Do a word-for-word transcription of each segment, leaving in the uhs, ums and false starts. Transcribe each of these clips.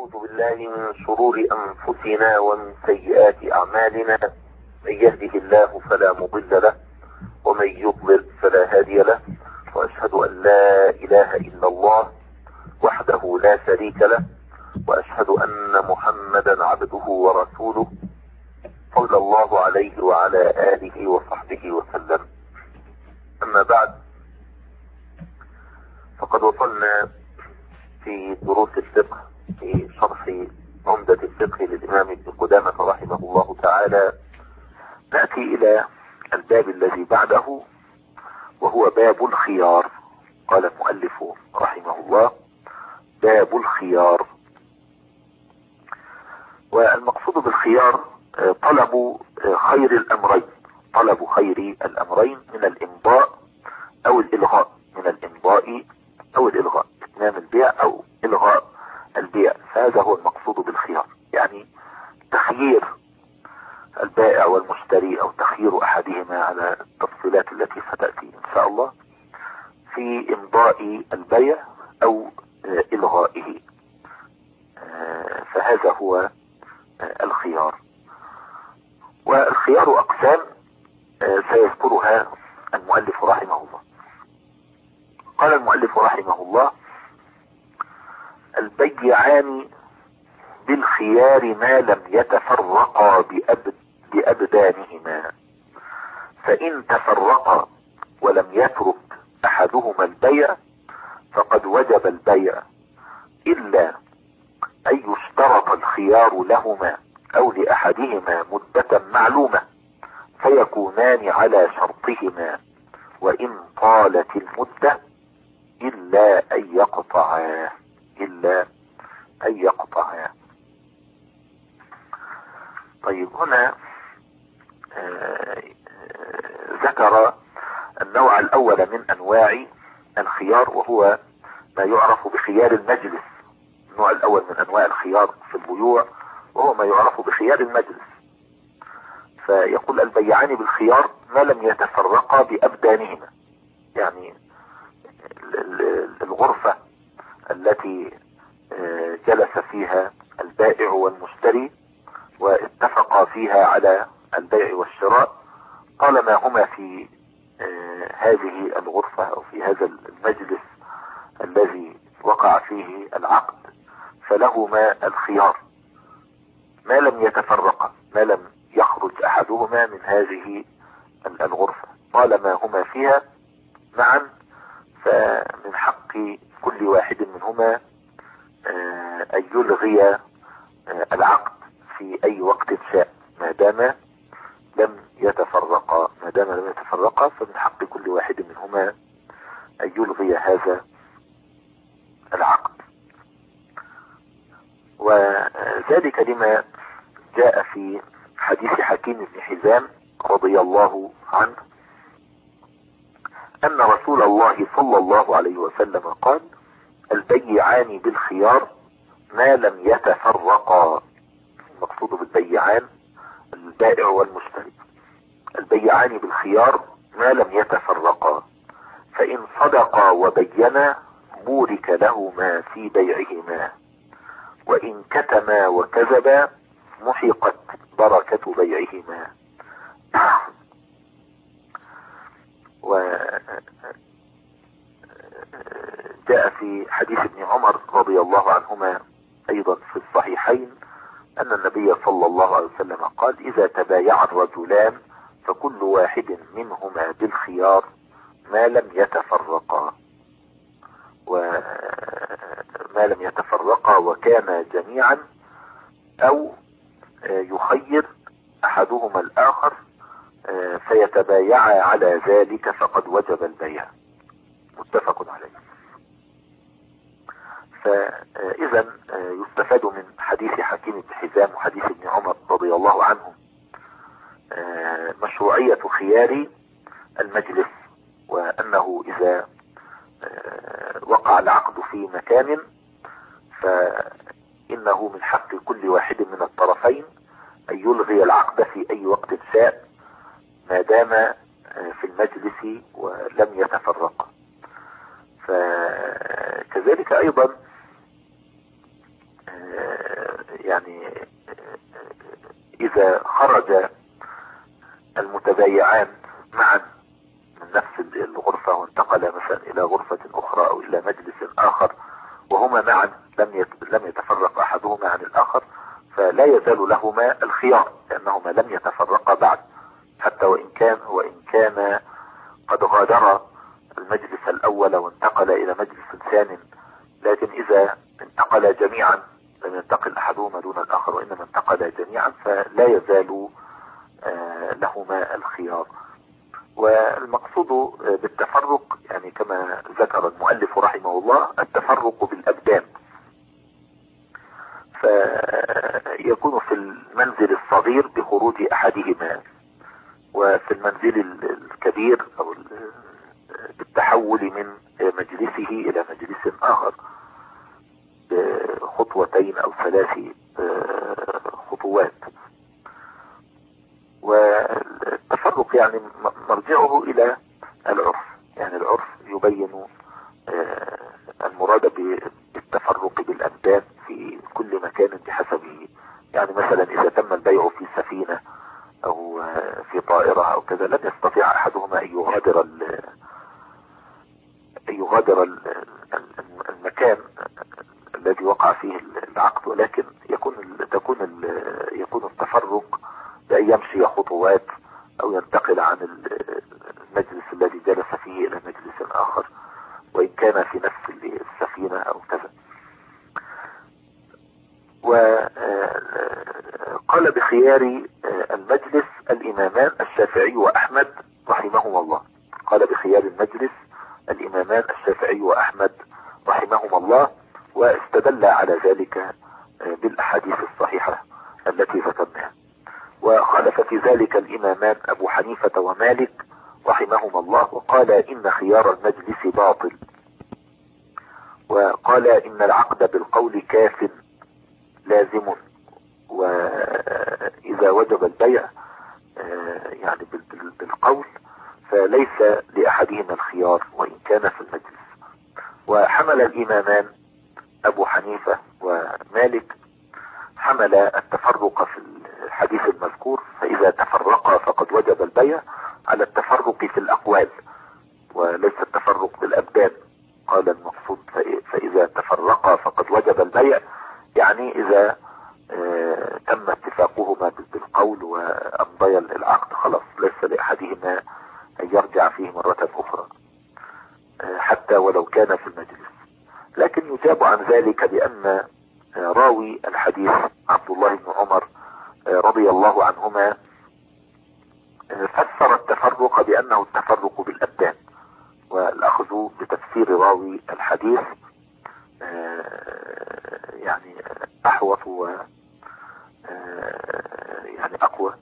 ونعوذ بالله من شرور أنفسنا ومن سيئات أعمالنا. من يهده الله فلا مضل له ومن يضلل فلا هادي له، وأشهد أن لا إله إلا الله وحده لا شريك له، وأشهد أن محمدا عبده ورسوله صلى الله عليه وعلى آله وصحبه وسلم. أما بعد، فقد وصلنا في دروس الفقه في شرح عمدة الفقه للإمام ابن قدامة رحمه الله تعالى. نأتي إلى الباب الذي بعده وهو باب الخيار. قال المؤلف رحمه الله: باب الخيار. والمقصود بالخيار طلب خير الأمرين، طلب خير الأمرين من الإمضاء أو الإلغاء، من الإمضاء أو الإلغاء، إتمام البيع أو إلغاء البيع. فهذا هو المقصود بالخيار، يعني تخيير البائع والمشتري أو تخيير أحدهما على التفصيلات التي ستأتي إن شاء الله في إمضاء البيع أو إلغائه. فهذا هو الخيار. والخيار أقسام سيذكرها المؤلف رحمه الله. قال المؤلف رحمه الله: البيعان بالخيار ما لم يتفرقا بأبد بأبدانهما، فإن تفرقا ولم يترك أحدهما البيع فقد وجب البيع، إلا أن يشترط الخيار لهما أو لأحدهما مدة معلومة فيكونان على شرطهما، وإن طالت المدة إلا أن يقطعا إلا أن يقطعا. طيب، هنا آه ذكر النوع الأول من أنواع الخيار، وهو ما يعرف بخيار المجلس. النوع الأول من أنواع الخيار في البيوع وهو ما يعرف بخيار المجلس. فيقول: البيعان بالخيار ما لم يتفرقا بأبدانهما، يعني الغرفة التي جلس فيها البائع والمشتري واتفقا فيها على البيع والشراء، طالما هما في هذه الغرفة أو في هذا المجلس الذي وقع فيه العقد فلهما الخيار ما لم يتفرقا، ما لم يخرج أحدهما من هذه الغرفة، طالما هما فيها معا فمن حق كل واحد منهما أن يلغي العقد في أي وقت شاء ما دام لم يتفرقا ما دام لم يتفرقا فمن حق كل واحد منهما أن يلغي هذا العقد. وذلك لما جاء في حديث حكيم بن حزام رضي الله عنه أن رسول الله صلى الله عليه وسلم قال: البيعان بالخيار ما لم يتفرقا. المقصود بالبيعان البائع والمشتري. البيعان بالخيار ما لم يتفرقا، فإن صدقا وبينا بورك لهما في بيعهما، وإن كتما وكذبا محقت بركة بيعهما. وجاء في حديث ابن عمر رضي الله عنهما أيضا في الصحيحين أن النبي صلى الله عليه وسلم قال: إذا تبايع الرجلان فكل واحد منهما بالخيار ما لم يتفرقا، وما لم يتفرقا وكان جميعا، أو يخير أحدهما الآخر فيتبايعا على ذلك فقد وجب البيع. متفق عليه. فإذا يستفاد من حديث حكيم بن حزام وحديث ابن عمر رضي الله عنهم مشروعية خيار المجلس، وأنه إذا وقع العقد في مكان فإنه من حق كل واحد من الطرفين أن يلغي العقد في أي وقت شاء ما دام في المجلس ولم يتفرق. فكذلك أيضا يعني إذا خرج المتبايعان معا من نفس الغرفة وانتقل مثلا إلى غرفة أخرى أو إلى مجلس آخر وهما معا لم لم يتفرق أحدهما عن الآخر، فلا يزال لهما الخيار لأنهما لم يتفرقا بعد، حتى وإن كان وإن كان قد غادر المجلس الأول وانتقل إلى مجلس ثاني، لكن إذا انتقل جميعا لم ينتقل أحدهما دون الآخر وإنما انتقل جميعا فلا يزال لهما الخيار. والمقصود بالتفرق يعني كما ذكر المؤلف رحمه الله التفرق بالأبدان، فيكون في المنزل الصغير بخروج أحدهما، وفي المنزل الكبير أو بالتحول من مجلسه إلى مجلس آخر بخطوتين أو ثلاث خطوات. والتفرق يعني مرجعه إلى العرف، يعني العرف يبين المراد بالتفرق بالأبدان في كل مكان بحسبه. يعني مثلا إذا تم البيع في سفينة أو في طائرة أو كذا لن يستطيع أحدهما أن يغادر أن يغادر المكان الذي وقع فيه العقد، ولكن يكون تكون يكون التفرق بأن يمشي خطوات أو ينتقل عن المجلس الذي جلس فيه إلى مجلس آخر وإن كان في نفس السفينة أو كذا. وقال بخيار المجلس الإمامان الشافعي وأحمد رحمهما الله، قال بخيار المجلس الإمامان الشافعي وأحمد رحمهما الله، واستدل على ذلك بالأحاديث الصحيحة التي ذكرناها. وخالف في ذلك الإمامان أبو حنيفة ومالك رحمهما الله، وقال إن خيار المجلس باطل، وقال إن العقد بالقول كاف لازم، وإذا وجب البيع يعني بالقول فليس لأحدهما الخيار وإن كان في المجلس. وحمل الإمامان أبو حنيفة ومالك حمل التفرق في الحديث المذكور فإذا تفرقا فقد وجب البيع على التفرق في الأقوال وليس التفرق بالأبدان. قال المقصود فإذا تفرقا فقد وجب البيع، يعني إذا اه تم اتفاقهما بالقول وأمضي العقد خلاص ليس لأحدهما أن يرجع فيه مرة أخرى اه حتى ولو كان في المجلس. لكن يجاب عن ذلك بأن راوي الحديث عبد الله بن عمر رضي الله عنهما فسر التفرق بأنه التفرق بالأبدان، والأخذ بتفسير راوي الحديث يعني أحوط و يعني أقوى.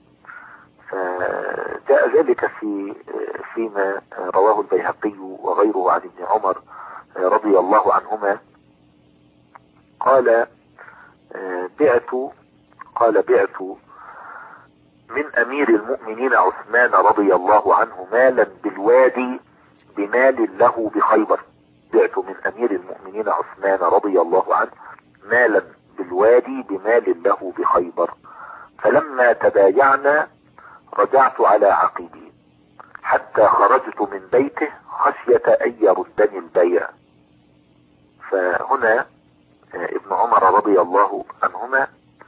فجاء ذلك في فيما رواه البيهقي وغيره عن ابن عمر رضي الله عنهما قال بعت قال بعت من أمير المؤمنين عثمان رضي الله عنه مالا بالوادي بمال له بخيبر. بعت من أمير المؤمنين عثمان رضي الله عنه مالا بالوادي بمال له بخيبر، فلما تبايعنا رجعت على عقيدي حتى خرجت من بيته خشية أن يردني البيع. فهنا ابن عمر رضي الله عنهما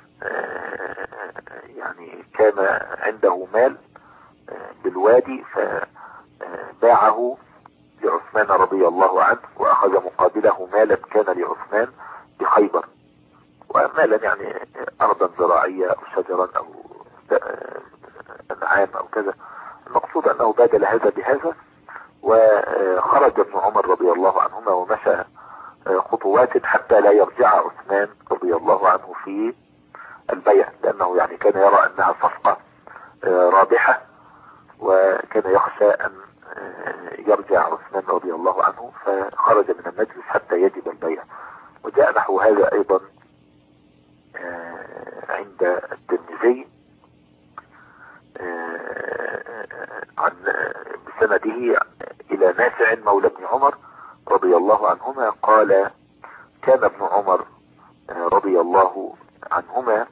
يعني كان عنده مال بالوادي فباعه لعثمان رضي الله عنه وأخذ مقابله مالا كان لعثمان بخيبر، ومالا يعني أرضا زراعية أو شجرا أو أنعام أو كذا. المقصود أنه بادل هذا بهذا، وخرج ابن عمر رضي الله عنهما ومشى خطوات حتى لا يرجع عثمان رضي الله عنه في البيع، لأنه يعني كان يرى أنها صفقة رابحة وكان يخشى أن يرجع عثمان رضي الله عنه، فخرج من المجلس حتى يجب البيع. وجاء نحو هذا أيضا عند الترمذي عن بسنده إلى نافع مولى ابن عمر رضي الله عنهما قال كان ابن عمر رضي الله الله عنهما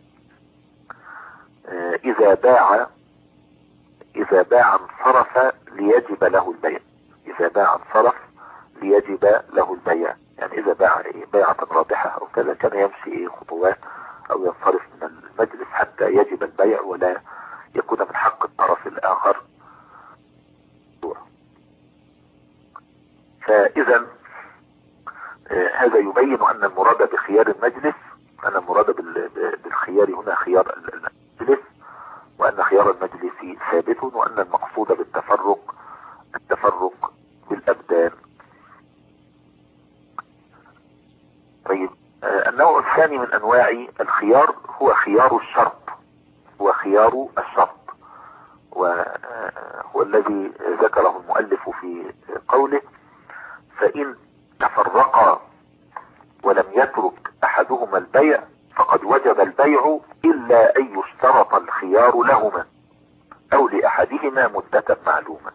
إذا باع إذا باع انصرف ليجب له البيع. إذا باع انصرف ليجب له البيع، يعني إذا باع بيعة رابحة أو كذا كان يمشي خطوات أو ينصرف من المجلس حتى يجب البيع ولا يكون من حق الطرف الآخر. فإذا هذا يبين أن المراد بخيار المجلس، أن المراد بالخيار هنا خيار المجلس، وأن خيار المجلس ثابت، وأن المقصود بالتفرق التفرق بالأبدان. طيب، النوع الثاني من أنواع الخيار هو خيار الشرط، هو خيار الشرط، وهو الذي ذكره المؤلف في قوله: فإن تفرقا ولم يترك أحدهما البيع فقد وجب البيع إلا أن يشترط الخيار لهما أو لأحدهما مدة معلومة.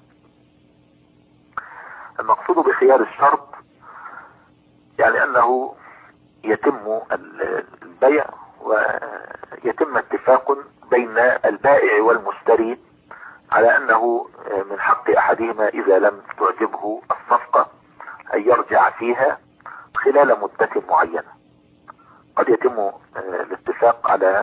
المقصود بخيار الشرط يعني أنه يتم البيع ويتم اتفاق بين البائع والمشتري على أنه من حق أحدهما إذا لم تعجبه الصفقة أن يرجع فيها خلال مدة معينة. قد يتم الاتفاق على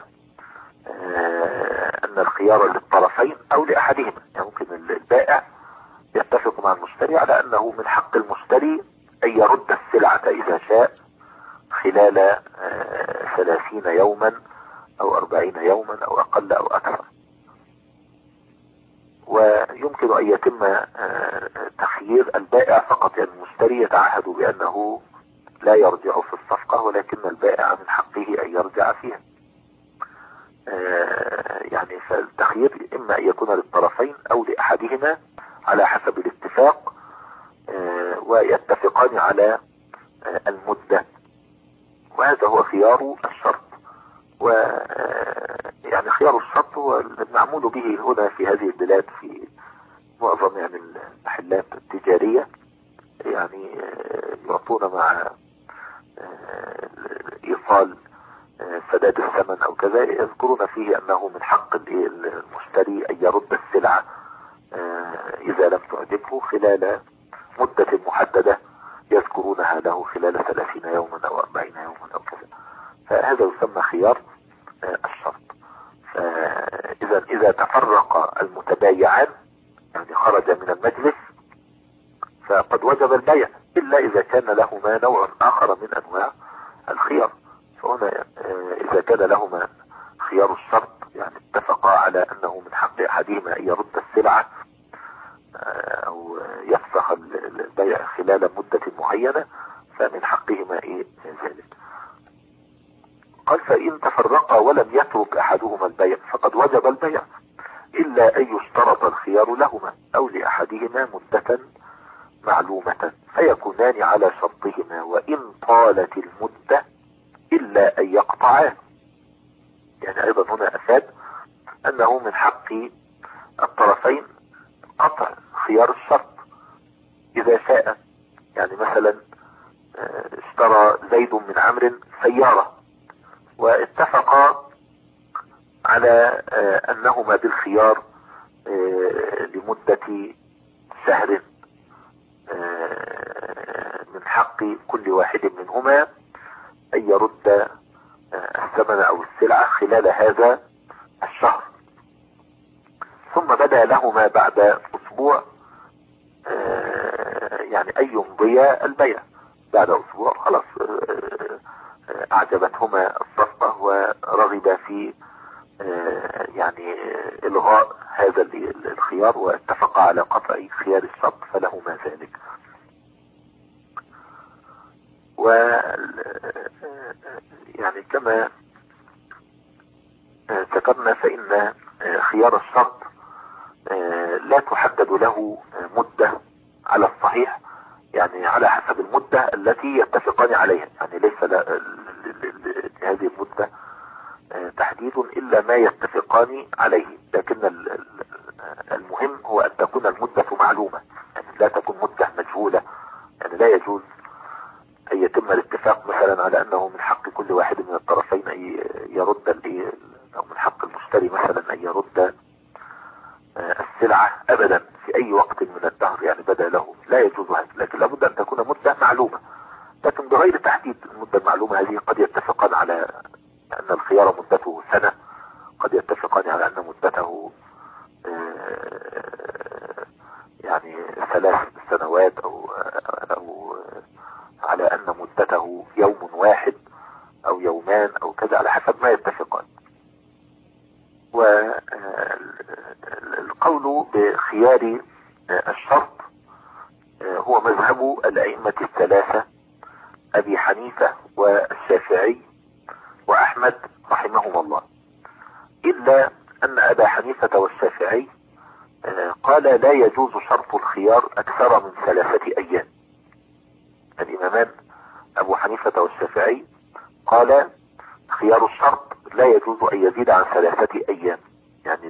أن الخيار للطرفين أو لأحدهما، يعني ممكن البائع يتفق مع المشتري على أنه من حق المشتري أن يرد السلعة إذا شاء خلال ثلاثين يوما أو أربعين يوما أو أقل أو أكثر، ويمكن أن يتم تخيير البائع فقط، يعني المشتري يتعهد بأنه لا يرجع في الصفقة ولكن البائع من حقه أن يرجع فيها. يعني فالتخيير إما أن يكون للطرفين أو لأحدهما على حسب الاتفاق، ويتفقان على المدة، وهذا هو خيار الشرط. ويعني خيار الشرط هو المعمول به هنا في هذه البلاد في معظم يعني المحلات التجارية، يعني يعطون مع إيصال سداد الثمن أو كذا يذكرون فيه أنه من حق المشتري أن يرد السلعة إذا لم تعجبه خلال مدة محددة يذكرونها له خلال ثلاثين يوما أو أربعين يوما أو كذا، فهذا يسمى خيار الشرط. فإذا إذا تفرق المتبايعان يعني خرج من المجلس فقد وجب البيع إلا إذا كان لهما نوع آخر من أنواع الخيار. فهنا إذا كان لهما خيار الشرط يعني اتفقا على أنه من حق أحدهما أن يرد السلعة أو يفسخ البيع خلال مدة معينة فمن حقهما إيه ذلك. قال: فإن تفرقا ولم يترك أحدهما البيع فقد وجب البيع إلا أن يشترط الخيار لهما أو لأحدهما مدة معلومة فيكونان على شرطهما وإن طالت المدة إلا أن يقطعا. يعني أيضا هنا أفاد أنه من حق الطرفين قطع خيار الشرط إذا شاء. يعني مثلا اشترى زيد من عمرو سيارة واتفقا على أنهما بالخيار لمدة شهر، من حق كل واحد منهما أن يرد الثمن أو السلعة خلال هذا الشهر. ثم بدا لهما بعد أسبوع يعني أن يمضيا البيع. بعد أسبوع خلاص أعجبتهما الصفقة ورغبا في يعني إلغاء هذا الخيار واتفقا على قطع خيار الشرط فلهما ذلك. و يعني كما ذكرنا فإن خيار الشرط لا تحدد له مدة على الصحيح، يعني على حسب المدة التي يتفقان عليها، يعني ليس لهذه المدة تحديد إلا ما يتفقان عليه، لكن المهم هو أن تكون المدة معلومة، يعني لا تكون مدة مجهولة. يعني لا يجوز أن يتم الاتفاق مثلا على أنه من حق كل واحد من الطرفين أن يرد الايه، او من حق المشتري مثلا ان يرد السلعة ابدا في اي وقت من الدهر، يعني بدا له، لا يجوز هذا. لكن لابد ان تكون مدة معلومة، لكن بغير تحديد المدة المعلومة هذه. قد يتفقان على ان الخيار مدته سنة، قد يتفقان على ان مدته يعني ثلاث سنوات، او او على ان مدته يوم واحد او يومان او كذا، على حسب ما يتفقان. والقول بخيار الشرط هو مذهب الأئمة الثلاثة أبي حنيفة والشافعي وأحمد رحمهم الله، إلا أن أبا حنيفة والشافعي قال لا يجوز شرط الخيار أكثر من ثلاثة أيام. الإمامان أبو حنيفة والشافعي قال خيار الشرط لا يجوز أن يزيد عن ثلاثة أيام، يعني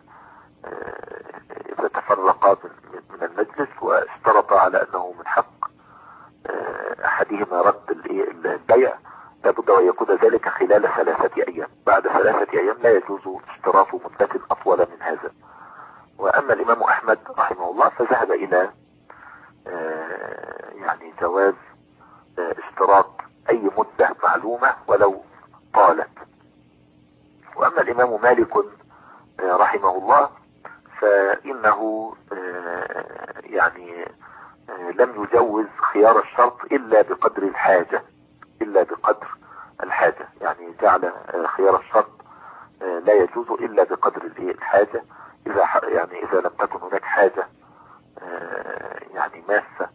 إذا تفرق من المجلس واشترط على أنه من حق أحدهما رد البيع، لابد أن يكون ذلك خلال ثلاثة أيام. بعد ثلاثة أيام لا يجوز اشتراط مدة أطول من هذا. وأما الإمام أحمد رحمه الله فذهب إلى يعني جواز اشتراط أي مدة معلومة ولو طالت. وأما الإمام مالك رحمه الله فإنه يعني لم يجوز خيار الشرط إلا بقدر الحاجة، إلا بقدر الحاجة، يعني جعل خيار الشرط لا يجوز إلا بقدر الحاجة. إذا يعني إذا لم تكن هناك حاجة يعني ماسة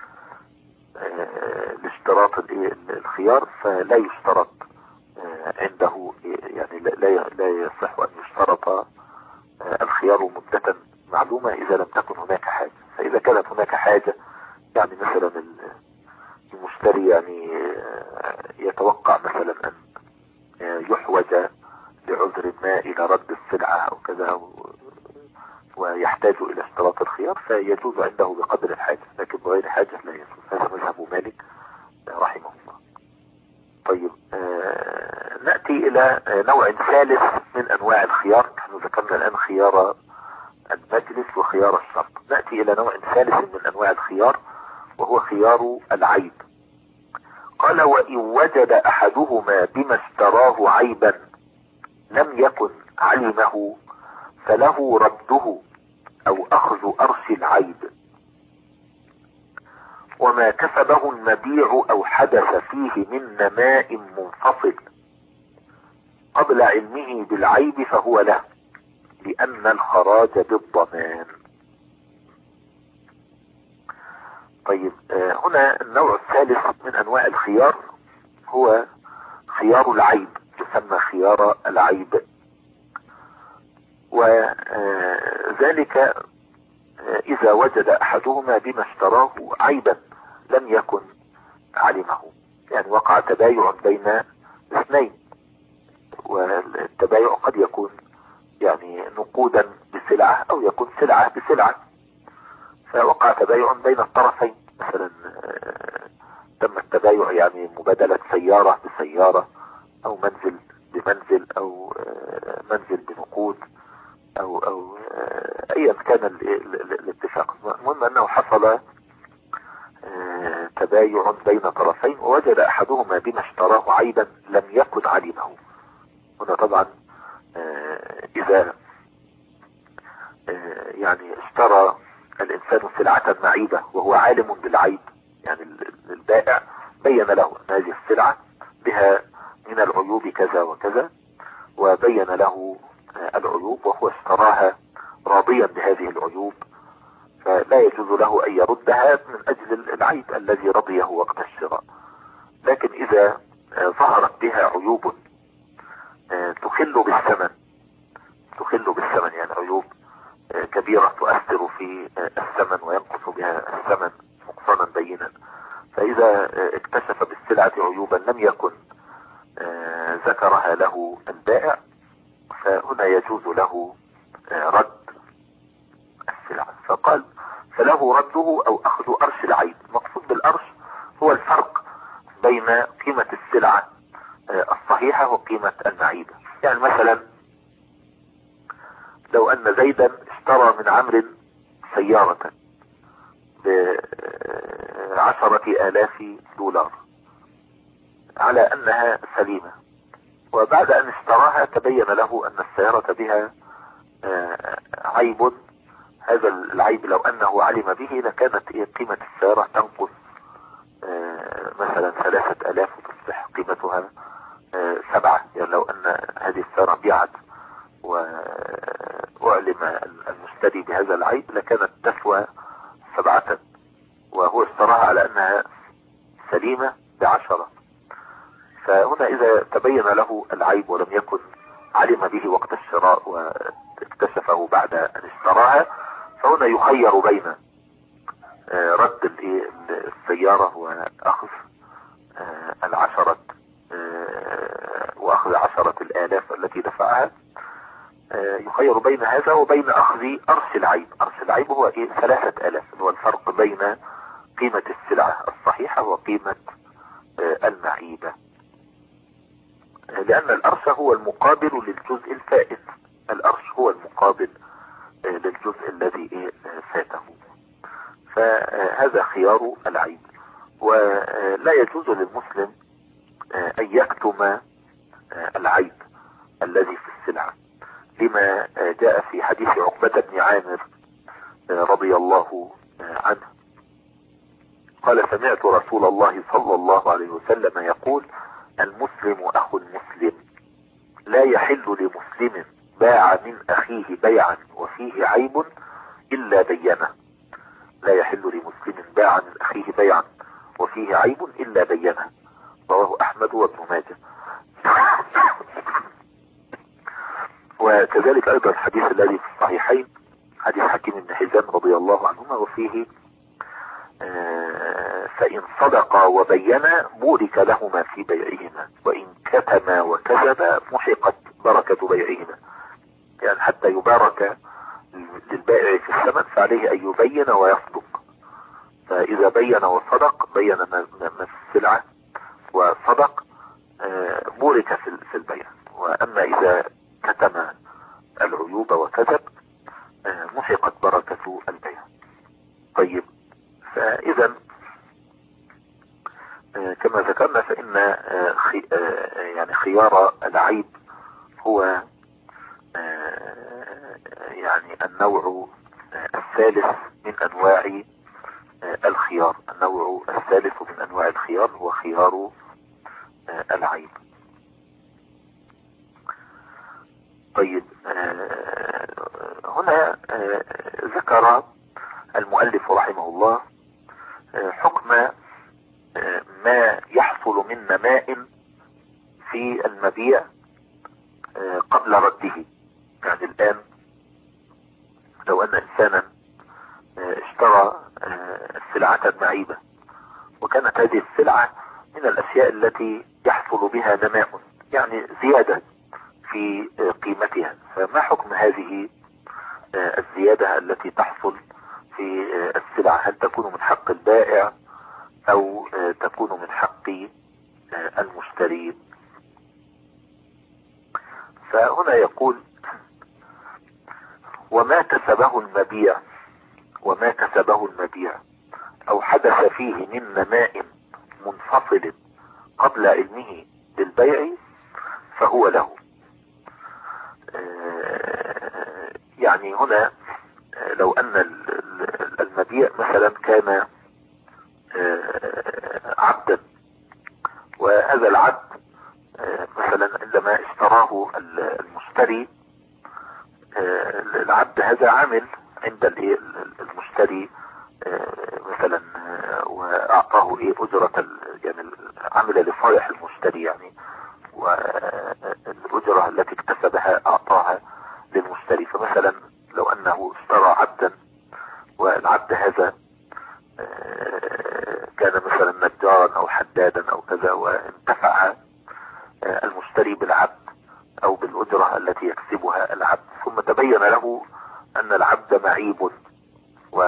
لاشتراط الخيار فلا يشترط عنده، يعني لا لا يصح أن يشترط الخيار مدة معلومة إذا لم تكن هناك حاجة. فإذا كانت هناك حاجة، يعني مثلا المشتري يعني يتوقع مثلا أن يحوج لعذر ما إلى رد السلعة أو كذا ويحتاج إلى اشتراط الخيار فيجوز عنده بقدر الحاجة، لكن بغير حاجة لا يجوز. هذا مذهب مالك رحمه الله. طيب آه نأتي إلى نوع ثالث من أنواع الخيار. نحن ذكرنا الآن خيار المجلس وخيار الشرط، نأتي إلى نوع ثالث من أنواع الخيار وهو خيار العيب. قال وإن وجد أحدهما بما اشتراه عيبا لم يكن علمه فله رده أو أخذ أرش العيب، وما كسبه المبيع أو حدث فيه من نماء منفصل قبل علمه بالعيب فهو له، لأن الخراج بالضمان. طيب آه هنا النوع الثالث من أنواع الخيار هو خيار العيب، يسمى خيار العيب. وذلك إذا وجد أحدهما بما اشتراه عيبا لم يكن علمه، يعني وقع تبايع بين اثنين، والتبايع قد يكون يعني نقودا بسلعة أو يكون سلعة بسلعة، فوقع تبايع بين الطرفين. مثلا تم التبايع يعني مبادلة سيارة بسيارة أو منزل بمنزل أو منزل بنقود أو أو أيا كان الاتفاق. المهم أنه حصل تبايع بين طرفين ووجد أحدهما بما اشتراه عيبا لم يكن علمه. هنا طبعا إذا يعني اشترى الإنسان سلعة معيبة وهو عالم بالعيب، يعني البائع بين له أن هذه السلعة بها من العيوب كذا وكذا وبين له العيوب وهو اشتراها راضيا بهذه العيوب، فلا يجوز له أن يردها من أجل العيب الذي رضيه وقت الشراء. لكن إذا ظهرت بها عيوب تخل بالثمن، تخل بالثمن يعني عيوب كبيرة تؤثر في الثمن وينقص بها الثمن نقصانا بينا، فإذا اكتشف بالسلعة عيوبا لم يكن ذكرها له البائع فهنا يجوز له رد السلعة. فقال فله رده أو أخذ أرش العيب. المقصود بالأرش هو الفرق بين قيمة السلعة الصحيحة وقيمة المعيبة. يعني مثلا لو ان زيدا اشترى من عمرو سيارة بعشرة الاف دولار على انها سليمة، وبعد ان اشتراها تبين له ان السيارة بها عيب. هذا العيب لو انه علم به لكانت قيمة السيارة تنقص مثلا ثلاثة الاف وتصبح قيمتها سبعة. يعني لو ان هذه السيارة بيعت واعلم المشتري بهذا العيب لكانت تسوى سبعة، وهو اشتراها على انها سليمة بعشرة. فهنا اذا تبين له العيب ولم يكن علم به وقت الشراء واكتشفه بعد ان اشتراها، فهنا يخير بين رد السيارة واخذ العشرة واخذ عشرة الالاف التي دفعها. يخير بين هذا وبين اخذ ارش العيب. ارش العيب هو ايه؟ ثلاثة الاف، هو الفرق بين قيمة السلعة الصحيحة وقيمة المعيبة، لان الارش هو المقابل للجزء الفائت. الارش هو المقابل للجزء الذي فاته. فهذا خيار العيب. ولا يجوز للمسلم ان يكتم العيب الذي في السلعة، لما جاء في حديث عقبة بن عامر رضي الله عنه قال: سمعت رسول الله صلى الله عليه وسلم يقول: المسلم اخو المسلم، لا يحل لمسلم باع من اخيه بيعا وفيه عيب الا بينه. لا يحل لمسلم باع من اخيه بيعا وفيه عيب الا بينه. رواه احمد وابن ماجه. وكذلك ايضا الحديث الذي في الصحيحين حديث حكيم بن حزام رضي الله عنهما، وفيه فإن صدقا وبينا بورك لهما في بيعهما، وإن كتما وكذبا محقت بركة بيعهما. يعني حتى يبارك للبائع في الثمن فعليه أن يبين ويصدق. فإذا بين وصدق، بين ما في السلعة وصدق، بورك في البيع. وأما إذا كتم العيوب وكذب محقت بركة البيع. طيب، فإذا كما ذكرنا فإن يعني خيار العيب هو يعني النوع الثالث من أنواع الخيار. النوع الثالث من أنواع الخيار هو خيار العيب. طيب، هنا ذكر المؤلف رحمه الله حكم ما يحصل من نماء في المبيع قبل رده. يعني الآن لو أن إنسانا اشترى سلعة معيبة، وكانت هذه السلعة من الأشياء التي يحصل بها نماء، يعني زيادة في قيمتها، فما حكم هذه الزيادة التي تحصل في السلعة؟ هل تكون من حق البائع أو تكون من حق المشتري؟ فهنا يقول: وما كسبه المبيع وما كسبه المبيع أو حدث فيه من نماء منفصل قبل علمه بالبيع فهو له. يعني هنا لو أن المبيع مثلا كان عبدا، وهذا العبد مثلا عندما اشتراه المشتري، العبد هذا عامل عند المشتري مثلا، واعطاه ايه اجرة، يعني عمل لصالح المشتري يعني، والاجرة التي اكتسبها اعطاها للمشتري. فمثلا لو انه اشترى عبدا، والعبد هذا كان مثلا نجارا او حدادا او كذا، وانتفع المشتري بالعبد او بالاجرة التي يكسبها العبد، ثم تبين له ان العبد معيب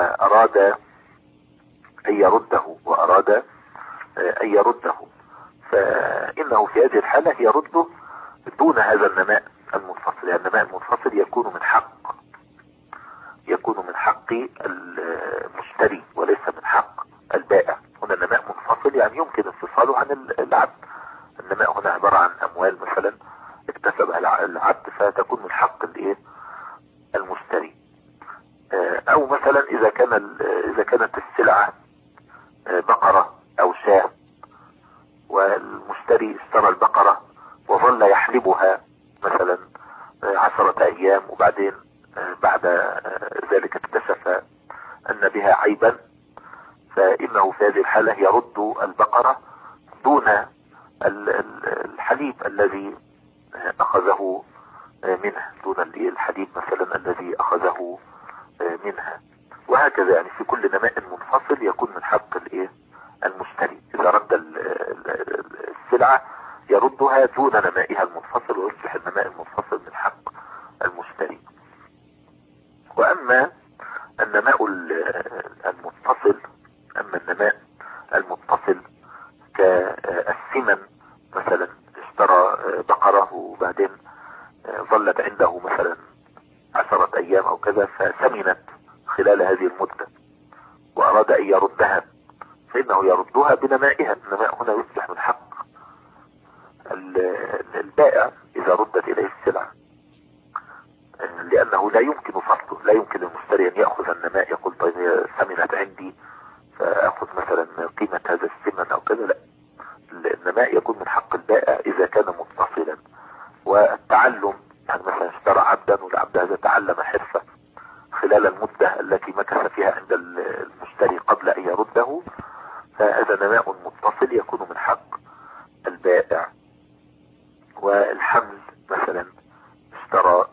واراد ان يرده واراد ان يرده فإنه في هذه الحالة يرده دون هذا النماء المنفصل. يعني النماء المنفصل يكون من حق يكون من حق المشتري وليس من حق البائع. هنا النماء منفصل يعني يمكن انفصاله عن العبد. النماء هنا عبارة عن أموال مثلا اكتسبها العبد فتكون من حق الايه المشتري. او مثلا اذا كان اذا كانت السلعة بقرة او شاة والمشتري اشترى البقرة وظل يحلبها مثلا عشرة ايام وبعدين بعد ذلك اكتشف ان بها عيبا، فانه في هذه الحالة يرد البقرة دون الحليب الذي اخذه منها، دون الحليب مثلا الذي اخذه منها، وهكذا. يعني في كل نماء منفصل يكون من حق الايه المشتري. اذا رد السلعة يردها دون نمائها المنفصل ويصبح النماء المنفصل من حق المشتري. واما النماء المتصل اما النماء المتصل كالثمن مثلا، اشترى بقرة وبعدين ظلت عنده مثلا عشرة ايام او كذا فثمنت خلال هذه المدة واراد ان يردها، فانه يردها بنمائها. النماء هنا يصبح من حق البائع اذا ردت اليه السلعة، لانه لا يمكن فرضه، لا يمكن للمشتري ان يأخذ النماء يقول طيب هي ثمنت عندي فاخذ مثلا قيمة هذا الثمن او كذا، لا. النماء يكون من حق البائع اذا كان متصلا. والتعلم يعني مثلا اشترى عبدا والعبد هذا تعلم حرفة خلال المدة التي مكث فيها عند المشتري قبل ان يرده، فهذا نماء متصل يكون من حق البائع. والحمل مثلا اشترى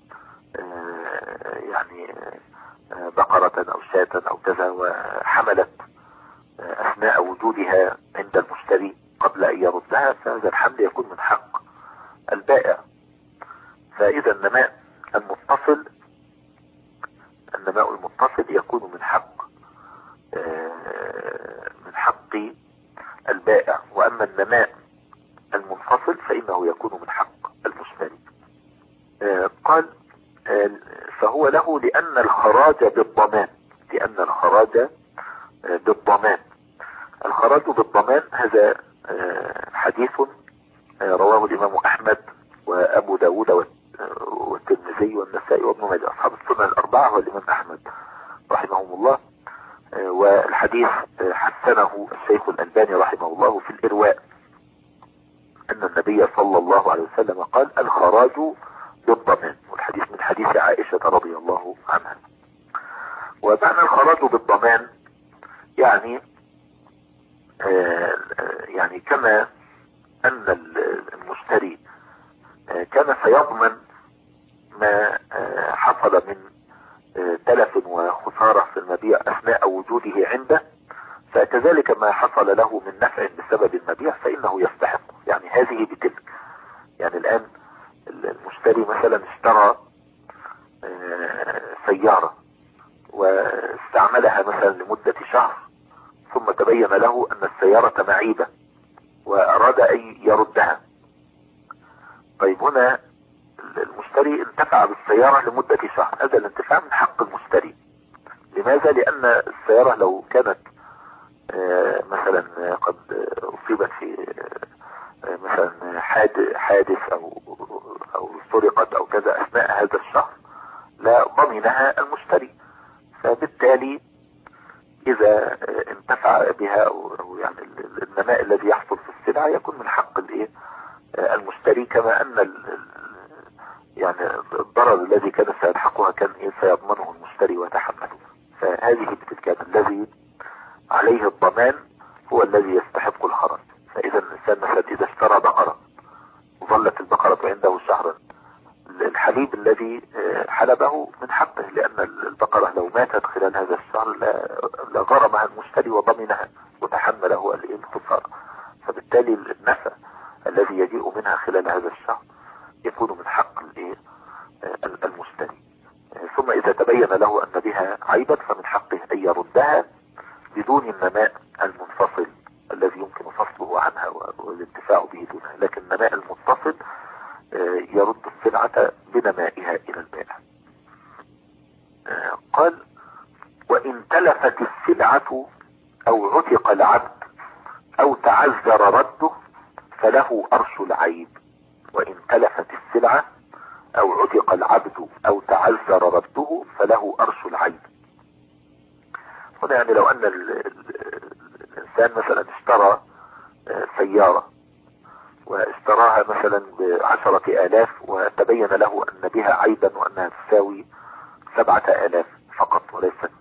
يعني بقرة او شاة او كذا وحملت اثناء وجودها عند المشتري قبل ان يردها، فهذا الحمل يكون من حق البائع. فاذا النماء المتصل النماء المتصل يكون من حق من حق البائع. واما النماء المنفصل فانه يكون من حق المشتري. قال فهو له لان الخراج بالضمان لان الخراج بالضمان الخراج بالضمان هذا حديث رواه الامام احمد وابو داود والترمذي والنسائي وابن ماجه، اصحاب السنن الاربعه والامام احمد رحمهم الله. والحديث حسنه الشيخ الالباني رحمه الله في الارواء ان النبي صلى الله عليه وسلم قال الخراج بالضمان، والحديث من حديث عائشة رضي الله عنها. ومعنى الخراج بالضمان يعني يعني كما ان المشتري كان سيضمن ما حصل من تلف وخسارة في المبيع اثناء وجوده عنده، فكذلك ما حصل له من نفع بسبب المبيع فانه يستحق. يعني هذه بتلك. يعني الان المشتري مثلا اشترى سيارة واستعملها مثلا لمدة شهر ثم تبين له ان السيارة معيبة واراد ان يردها. طيب هنا المشتري انتفع بالسيارة لمدة شهر، هذا الانتفاع من حق المشتري. لماذا؟ لان السيارة لو كانت مثلا قد اصيبت في مثلا حادث او او سرقت او كذا اثناء هذا الشهر لا ضمنها المشتري، فبالتالي اذا انتفع بها او يعني النماء الذي يحصل في السلعة يكون من حق الايه المشتري، كما ان يعني الضرر الذي كان سيلحقها كان ايه سيضمنه المشتري وتحمله. فهذه بتلك الذي عليه الضمان هو الذي يستحق الخراج. فاذا الانسان مثلا اذا اشترى بقرة وظلت البقرة عنده شهرا، الحليب الذي حلبه من حقه، لان البقرة لو ماتت خلال هذا الشهر لغرمها المشتري وضمنها وتحمله الخسارة. فبالتالي النفع الذي يجيء منها خلال هذا الشهر يكون من حق المشتري. ثم اذا تبين له ان بها عيبا فمن حقه ان يردها بدون النماء المنفصل الذي يمكن فصله عنها والانتفاع به دونها، لكن النماء المتصل يرد السلعة بنمائها إلى البائع. قال وإن تلفت السلعة أو عتق العبد أو تعذر رده فله أرش العيب. وإن تلفت السلعة أو عتق العبد أو تعذر رده فله أرش العيب. هنا يعني لو أن الإنسان مثلا اشترى سيارة واشتراها مثلا بعشرة آلاف وتبين له أن بها عيبا وأنها تساوي سبعة آلاف فقط وليست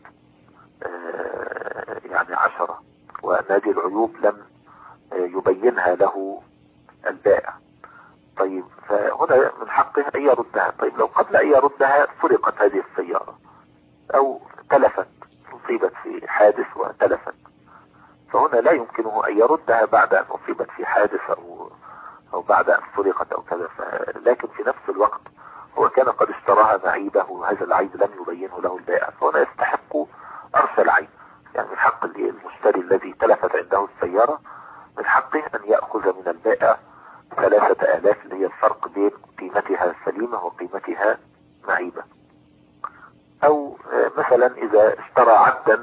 يعني عشرة، وأن هذه العيوب لم يبينها له البائع. طيب فهنا من حقه أن يردها. طيب لو قبل أن يردها سرقت هذه السيارة أو تلفت، أصيبت في حادث وتلفت، فهنا لا يمكنه أن يردها بعد أن أصيبت في حادث أو أو بعد أن سرقت أو كذا. لكن في نفس الوقت هو كان قد اشتراها معيبة وهذا العيب لم يبينه له البائع، فهنا يستحق أرش العيب. يعني من حق المشتري الذي تلفت عنده السيارة من حقه أن يأخذ من البائع ثلاثة آلاف اللي هي الفرق بين قيمتها سليمة وقيمتها معيبة. أو مثلا إذا اشترى عبدا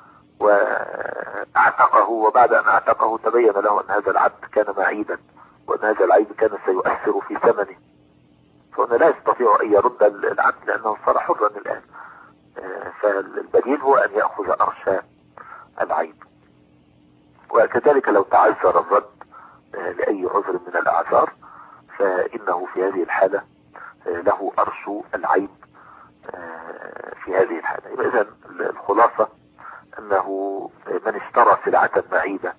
واعتقه وبعد أن اعتقه تبين له أن هذا العبد كان معيبا وأن هذا العيب كان سيؤثر في ثمنه، فهنا لا يستطيع أن يرد العبد لأنه صار حرا الآن. فالبديل هو أن يأخذ أرش العيب. وكذلك لو تعذر الرد لأي عذر من الأعذار فإنه في هذه الحالة له أرش العيب في هذه الحالة. إذن الخلاصة أنه من اشترى سلعة معيبة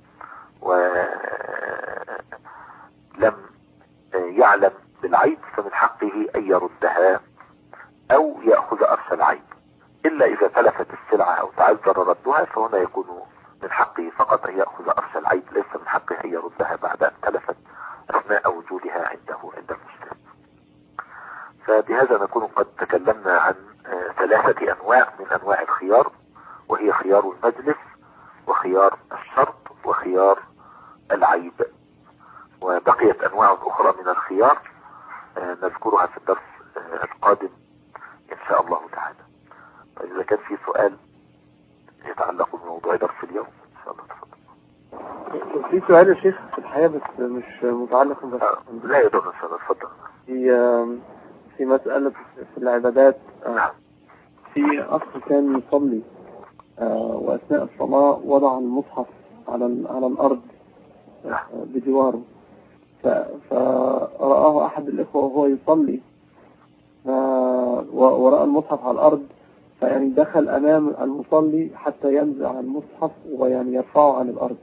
ولم يعلم بالعيب فمن حقه أن يردها أو يأخذ أرش العيب، إلا إذا تلفت السلعة أو تعذر ردها فهنا يكون من حقه فقط أن يأخذ أرش العيب، ليس من حقه أن يردها بعد أن تلفت أثناء وجودها عنده عند المشتري. فبهذا نكون قد تكلمنا عن ثلاثة أنواع من أنواع الخيار، وهي خيار المجلس وخيار الشرط وخيار العيب. وبقيت أنواع أخرى من الخيار نذكرها في الدرس القادم إن شاء الله تعالى. إذا كان في سؤال يتعلق بموضوع درس اليوم إن شاء الله تفضل. في سؤال يا شيخ في الحقيقة بس مش متعلق بس آه. لا يضر إن شاء الله تفضل. في في مسألة في العبادات. نعم. في أخ كان يصلي وأثناء الصلاة وضع المصحف على على الأرض بجواره، فرآه أحد الإخوة وهو يصلي ورأى المصحف على الأرض، فيعني دخل أمام المصلي حتى ينزع المصحف ويعني يرفعه عن الأرض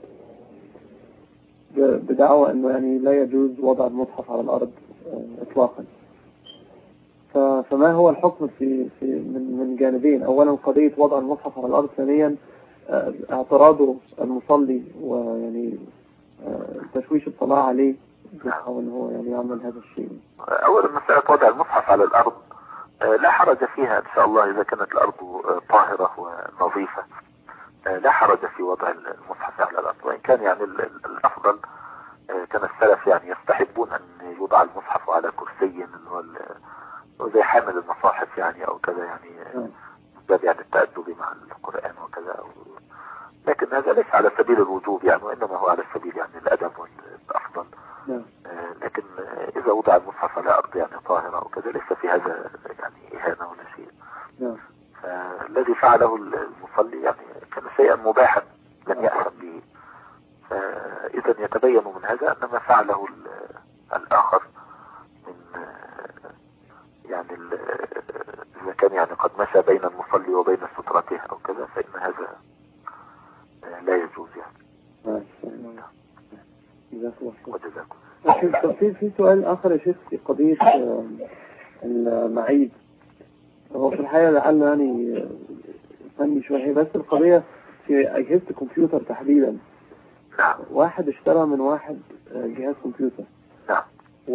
بدعوى أنه يعني لا يجوز وضع المصحف على الأرض إطلاقا. فما هو الحكم في في من من جانبين؟ أولا قضية وضع المصحف على الأرض، ثانيا اعتراضه المصلي ويعني تشويش الصلاة عليه يحاول هو يعني يعمل هذا الشيء. أولا مسألة وضع المصحف على الأرض لا حرج فيها إن شاء الله إذا كانت الأرض طاهرة ونظيفة، لا حرج في وضع المصحف على الأرض. وإن كان يعني الأفضل كان السلف يعني يستحبون أن يوضع المصحف على كرسي اللي هو زي حامل المصاحف يعني أو كذا، يعني باب يعني التأدب مع القرآن وكذا. لكن هذا ليس على سبيل الوجوب يعني، وإنما هو على سبيل يعني الأدب والأفضل. لكن إذا وضع المصحف على أرض يعني طاهرة أو كذا ليس في هذا يعني إهانة ولا شيء. فالذي فعله المصلي يعني كان شيئا مباحا لم يأثم به، فإذا يتبين من هذا أن ما فعله الآخر من يعني إذا كان يعني قد مشى بين المصلي وبين سترته أو كذا فإن هذا لا يجوز يعني. وجزاكم. في في سؤال آخر يا شيخ في قضية المعيب. هو في الحقيقة لعله يعني فني شوية، بس القضية في أجهزة الكمبيوتر تحديدا. نعم. واحد اشترى من واحد جهاز كمبيوتر. نعم. و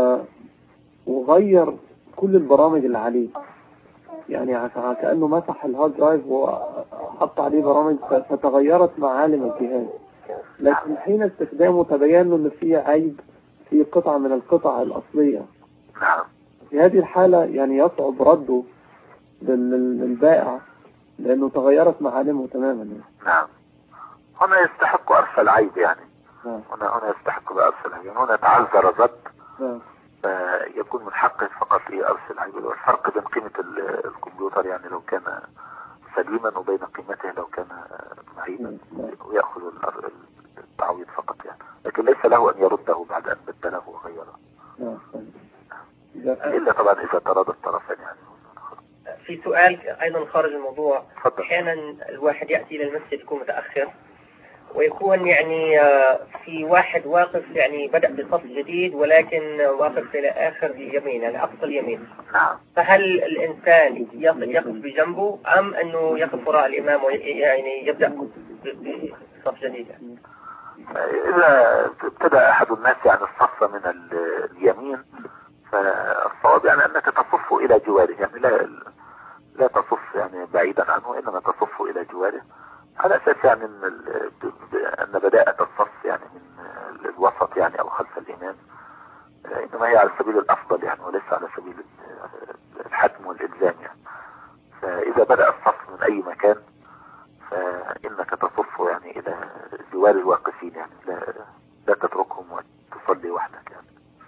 وغير كل البرامج اللي عليه، يعني كأنه مسح الهارد درايف وحط عليه برامج فتغيرت معالم الجهاز. لكن حين استخدامه تبين له ان فيه عيب في قطعة من القطع الأصلية. نعم. في هذه الحالة يعني يصعب رده لل- للبائع لأنه تغيرت معالمه تماما يعني. نعم. هنا يستحق أرث العيب يعني. نعم. هنا هنا يستحق بأرث العيب يعني. هنا تعذر الرد. نعم. فيكون من حقه فقط في أرث العيب. والفرق بين قيمة ال- الكمبيوتر يعني لو كان سليما وبين قيمته لو كان معيبا، ويأخذ الأر- التعويض فقط يعني. لكن ليس له أن يرده بعد أن بدله وغيره. نعم. إلا طبعا إذا تراضى الطرفين يعني. في سؤال أيضا خارج الموضوع. تفضل. أحيانا الواحد يأتي إلى المسجد يكون متأخر ويكون يعني آه، في واحد واقف يعني بدأ بصف جديد ولكن واقف إلى آخر اليمين يعني أقصى اليمين. نعم. فهل الإنسان يقف يقف بجنبه أم أنه يقف وراء الإمام ويعني يبدأ بصف جديد يعني؟ إذا ابتدى أحد الناس يعني الصف من ال- اليمين فالصواب يعني أنك تصف إلى جواره يعني لا لا تصف يعني بعيدا عنه وإنما تصف إلى جواره على أساس يعني أن ال- أن بداءة الصف يعني من الوسط يعني أو خلف الإمام إنما هي على سبيل الأفضل يعني وليس على سبيل الحتم والإلزام يعني. فإذا بدأ الصف من أي مكان فإنك تصف يعني إلى جوار الواقفين يعني لا, لا تتركهم وتصلي وحدك يعني.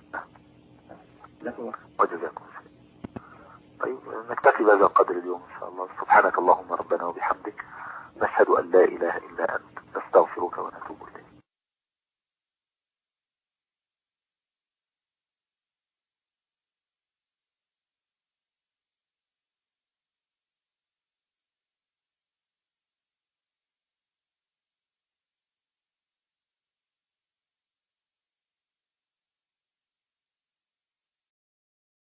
وجزاكم خير. طيب نكتفي بهذا القدر اليوم إن شاء الله. سبحانك اللهم ربنا وبحمدك نشهد أن لا إله إلا أنت نستغفرك ونتوب إليك.